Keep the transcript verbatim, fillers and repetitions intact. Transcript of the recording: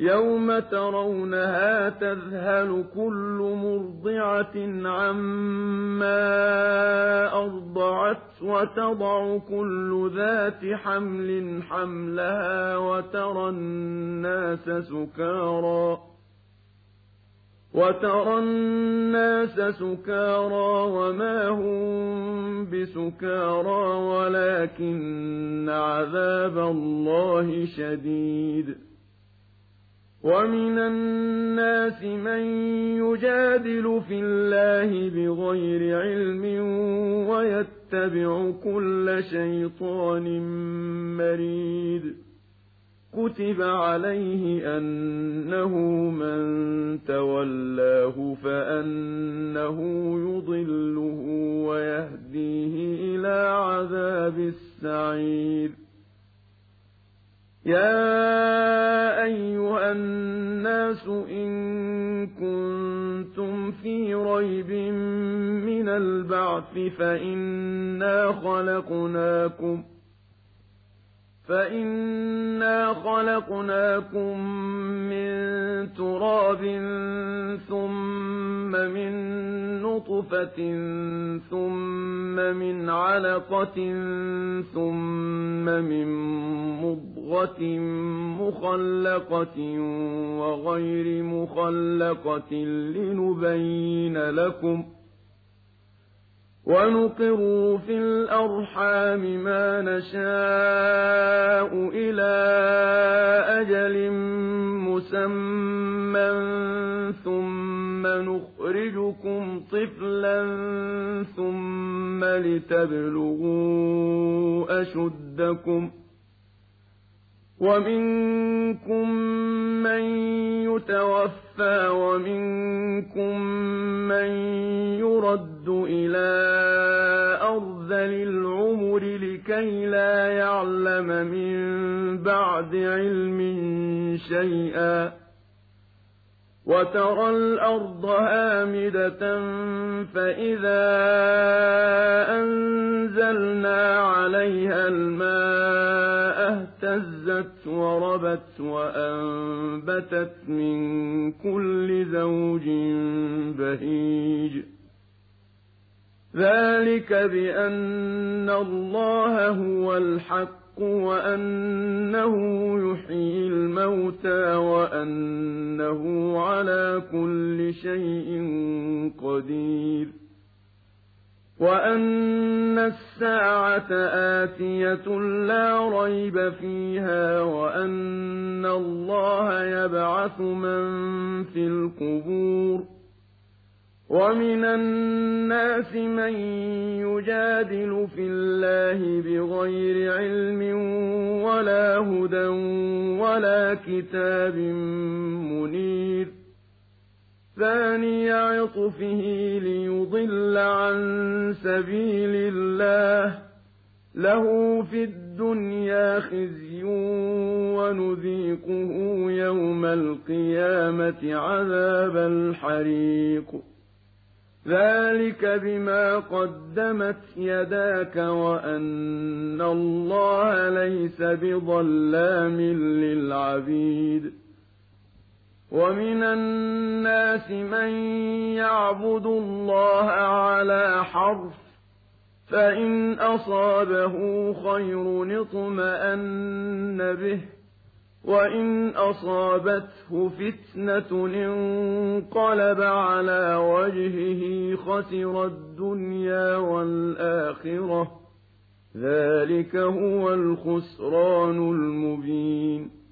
يَوْمَ تَرَوْنَهَا تَذْهَلُ كُلُّ مُرْضِعَةٍ عَمَّا أَرْضَعَتْ وَتَضَعُ كُلُّ ذَاتِ حَمْلٍ حَمْلَهَا وَتَرَى النَّاسَ سُكَارَىٰ وَتَرَى النَّاسَ سُكَارَىٰ وَمَا هُم بِسُكَارَىٰ وَلَٰكِنَّ عَذَابَ اللَّهِ شَدِيدٌ وَمِنَ النَّاسِ مَن يُجَادِلُ فِي اللَّهِ بِغَيْرِ عِلْمٍ وَيَتَّبِعُ كُلَّ شَيْطَانٍ مَّرِيدٍ كُتِبَ عَلَيْهِ أَنَّهُ مَن تَوَلَّاهُ فَأَنَّهُ يُضِلُّهُ وَيَهْدِيهِ إِلَىٰ عَذَابِ السَّعِيرِ يَا أَيُّهَا النَّاسُ إِن كُنتُمْ فِي رَيْبٍ مِّنَ الْبَعْثِ فَإِنَّا خَلَقْنَاكُم فَإِنَّا خَلَقْنَاكُم مِّن تُرَابٍ ثُمَّ مِن نُّطْفَةٍ ثُمَّ مِنْ عَلَقَةٍ ثُمَّ مِن مُّضْغَةٍ مُّخَلَّقَةٍ وَغَيْرِ مُخَلَّقَةٍ لِّنُبَيِّنَ لَكُمْ وَنُقِرُّ فِي الْأَرْحَامِ مَا نَشَاءُ إِلَىٰ أَجَلٍ مُّسَمًّى ثُمَّ نُخْرِجُكُمْ طِفْلًا ثُمَّ لِتَبْلُغُوا أَشُدَّكُمْ ۖ وَمِنكُم مَّن يُتَوَفَّىٰ وَمِنكُم مَّن يُرَدُّ إِلَىٰ أَرْذَلِ الْعُمُرِ لِكَيْ لَا يَعْلَمَ مِن بَعْدِ عِلْمٍ شَيْئًا ۚ وَتَرَى الْأَرْضَ هَامِدَةً فَإِذَا أَنزَلْنَا عَلَيْهَا الْمَاءَ اهْتَزَّتْ وَرَبَتْ وَأَنبَتَتْ مِن كُلِّ زَوْجٍ بَهِيجٍ ذَٰلِكَ بِأَنَّ اللَّهَ هُوَ الْحَقُّ وَأَنَّهُ يُحْيِي الْمَوْتَىٰ وَأَنَّهُ عَلَىٰ كُلِّ شَيْءٍ قَدِيرٌ وَأَنَّ السَّاعَةَ آتِيَةٌ لَّا رَيْبَ فِيهَا وَأَنَّ اللَّهَ يَبْعَثُ مَن فِي الْقُبُورِ وَمِنَ النَّاسِ مَن يُجَادِلُ فِي اللَّهِ بِغَيْرِ عِلْمٍ وَلَا هُدًى وَلَا كِتَابٍ مُّنِيرٍ ثَانِيَ عِطْفِهِ لِيُضِلَّ عَن سَبِيلِ اللَّهِ ۖ لَهُ فِي الدُّنْيَا خِزْيٌ وَنُذِيقُهُ يَوْمَ الْقِيَامَةِ عَذَابَ الْحَرِيقِ ذَٰلِكَ بِمَا قَدَّمَتْ يَدَاكَ وَأَنَّ اللَّهَ لَيْسَ بِظَلَّامٍ لِّلْعَبِيدِ وَمِنَ النَّاسِ مَن يَعْبُدُ اللَّهَ عَلَىٰ حَرْفٍ ۖ فَإِنْ أَصَابَهُ خَيْرٌ اطْمَأَنَّ بِهِ وَإِنْ أَصَابَتْهُ فِتْنَةٌ انقَلَبَ عَلَىٰ وَجْهِهِ خَسِرَ الدُّنْيَا وَالْآخِرَةَ ۚ ذَٰلِكَ هُوَ الْخُسْرَانُ الْمُبِينُ